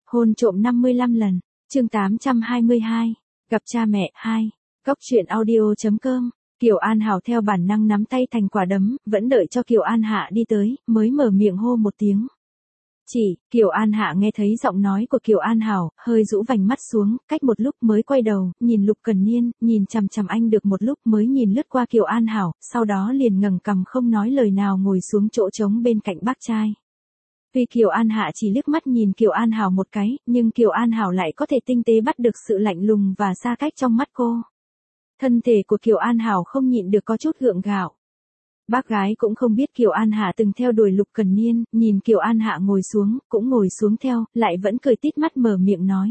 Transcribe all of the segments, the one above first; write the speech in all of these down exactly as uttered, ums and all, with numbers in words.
Hôn trộm năm mươi lăm lần, chương tám trăm hai mươi hai, gặp cha mẹ, hai, Cóc truyện audio chấm com. Kiều An Hảo theo bản năng nắm tay thành quả đấm, vẫn đợi cho Kiều An Hạ đi tới, mới mở miệng hô một tiếng. Chỉ, Kiều An Hạ nghe thấy giọng nói của Kiều An Hảo, hơi rũ vành mắt xuống, cách một lúc mới quay đầu, nhìn Lục Cần Niên, nhìn chằm chằm anh được một lúc mới nhìn lướt qua Kiều An Hảo, sau đó liền ngẩng cằm không nói lời nào ngồi xuống chỗ trống bên cạnh bác trai. Vì Kiều An Hạ chỉ liếc mắt nhìn Kiều An Hảo một cái, nhưng Kiều An Hảo lại có thể tinh tế bắt được sự lạnh lùng và xa cách trong mắt cô. Thân thể của Kiều An Hảo không nhịn được có chút gượng gạo. Bác gái cũng không biết Kiều An Hạ từng theo đuổi Lục Cần Niên, nhìn Kiều An Hạ ngồi xuống, cũng ngồi xuống theo, lại vẫn cười tít mắt mở miệng nói.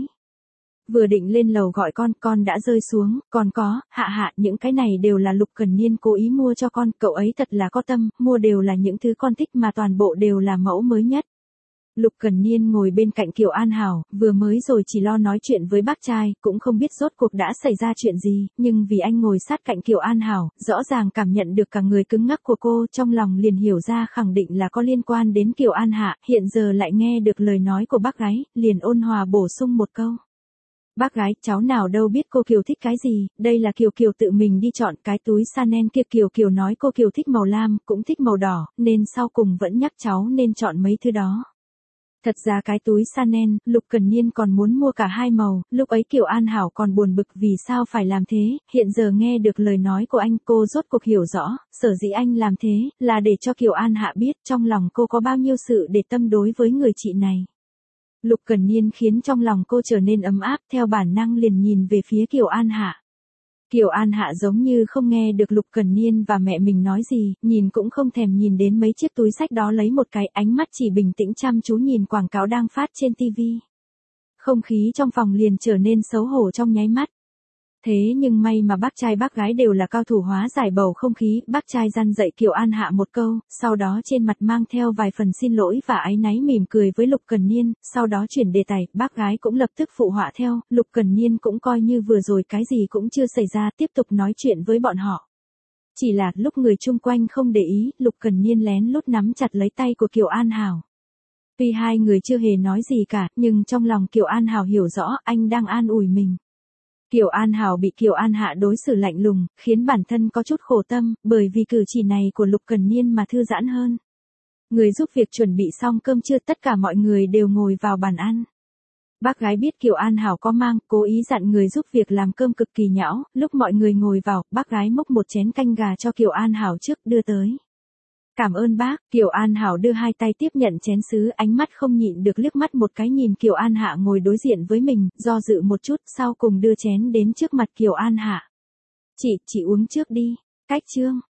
Vừa định lên lầu gọi con, con đã rơi xuống, còn có, Hạ Hạ, những cái này đều là Lục Cần Niên cố ý mua cho con, cậu ấy thật là có tâm, mua đều là những thứ con thích mà toàn bộ đều là mẫu mới nhất. Lục Cần Niên ngồi bên cạnh Kiều An Hảo, vừa mới rồi chỉ lo nói chuyện với bác trai, cũng không biết rốt cuộc đã xảy ra chuyện gì, nhưng vì anh ngồi sát cạnh Kiều An Hảo, rõ ràng cảm nhận được cả người cứng ngắc của cô, trong lòng liền hiểu ra khẳng định là có liên quan đến Kiều An Hạ, hiện giờ lại nghe được lời nói của bác gái, liền ôn hòa bổ sung một câu. Bác gái, cháu nào đâu biết cô Kiều thích cái gì, đây là Kiều Kiều tự mình đi chọn cái túi Chanel kia. Kiều Kiều nói cô Kiều thích màu lam, cũng thích màu đỏ, nên sau cùng vẫn nhắc cháu nên chọn mấy thứ đó. Thật ra cái túi Chanel, Lục Cần Niên còn muốn mua cả hai màu, lúc ấy Kiều An Hảo còn buồn bực vì sao phải làm thế, hiện giờ nghe được lời nói của anh cô rốt cuộc hiểu rõ, sở dĩ anh làm thế, là để cho Kiều An Hạ biết trong lòng cô có bao nhiêu sự để tâm đối với người chị này. Lục Cần Niên khiến trong lòng cô trở nên ấm áp, theo bản năng liền nhìn về phía Kiều An Hạ. Kiều An Hạ giống như không nghe được Lục Cần Niên và mẹ mình nói gì, nhìn cũng không thèm nhìn đến mấy chiếc túi xách đó lấy một cái, ánh mắt chỉ bình tĩnh chăm chú nhìn quảng cáo đang phát trên tivi. Không khí trong phòng liền trở nên xấu hổ trong nháy mắt. Thế nhưng may mà bác trai bác gái đều là cao thủ hóa giải bầu không khí, bác trai răn dạy Kiều An Hạ một câu, sau đó trên mặt mang theo vài phần xin lỗi và áy náy mỉm cười với Lục Cần Niên, sau đó chuyển đề tài, bác gái cũng lập tức phụ họa theo, Lục Cần Niên cũng coi như vừa rồi cái gì cũng chưa xảy ra, tiếp tục nói chuyện với bọn họ. Chỉ là lúc người chung quanh không để ý, Lục Cần Niên lén lút nắm chặt lấy tay của Kiều An Hảo. Tuy hai người chưa hề nói gì cả, nhưng trong lòng Kiều An Hảo hiểu rõ anh đang an ủi mình. Kiều An Hảo bị Kiều An Hạ đối xử lạnh lùng, khiến bản thân có chút khổ tâm, bởi vì cử chỉ này của Lục Cần Niên mà thư giãn hơn. Người giúp việc chuẩn bị xong cơm trưa, tất cả mọi người đều ngồi vào bàn ăn. Bác gái biết Kiều An Hảo có mang, cố ý dặn người giúp việc làm cơm cực kỳ nhão, lúc mọi người ngồi vào, bác gái múc một chén canh gà cho Kiều An Hảo trước đưa tới. Cảm ơn bác, Kiều An Hảo đưa hai tay tiếp nhận chén sứ, ánh mắt không nhịn được liếc mắt một cái nhìn Kiều An Hạ ngồi đối diện với mình, do dự một chút, sau cùng đưa chén đến trước mặt Kiều An Hạ. Chị, chị uống trước đi, cách chương.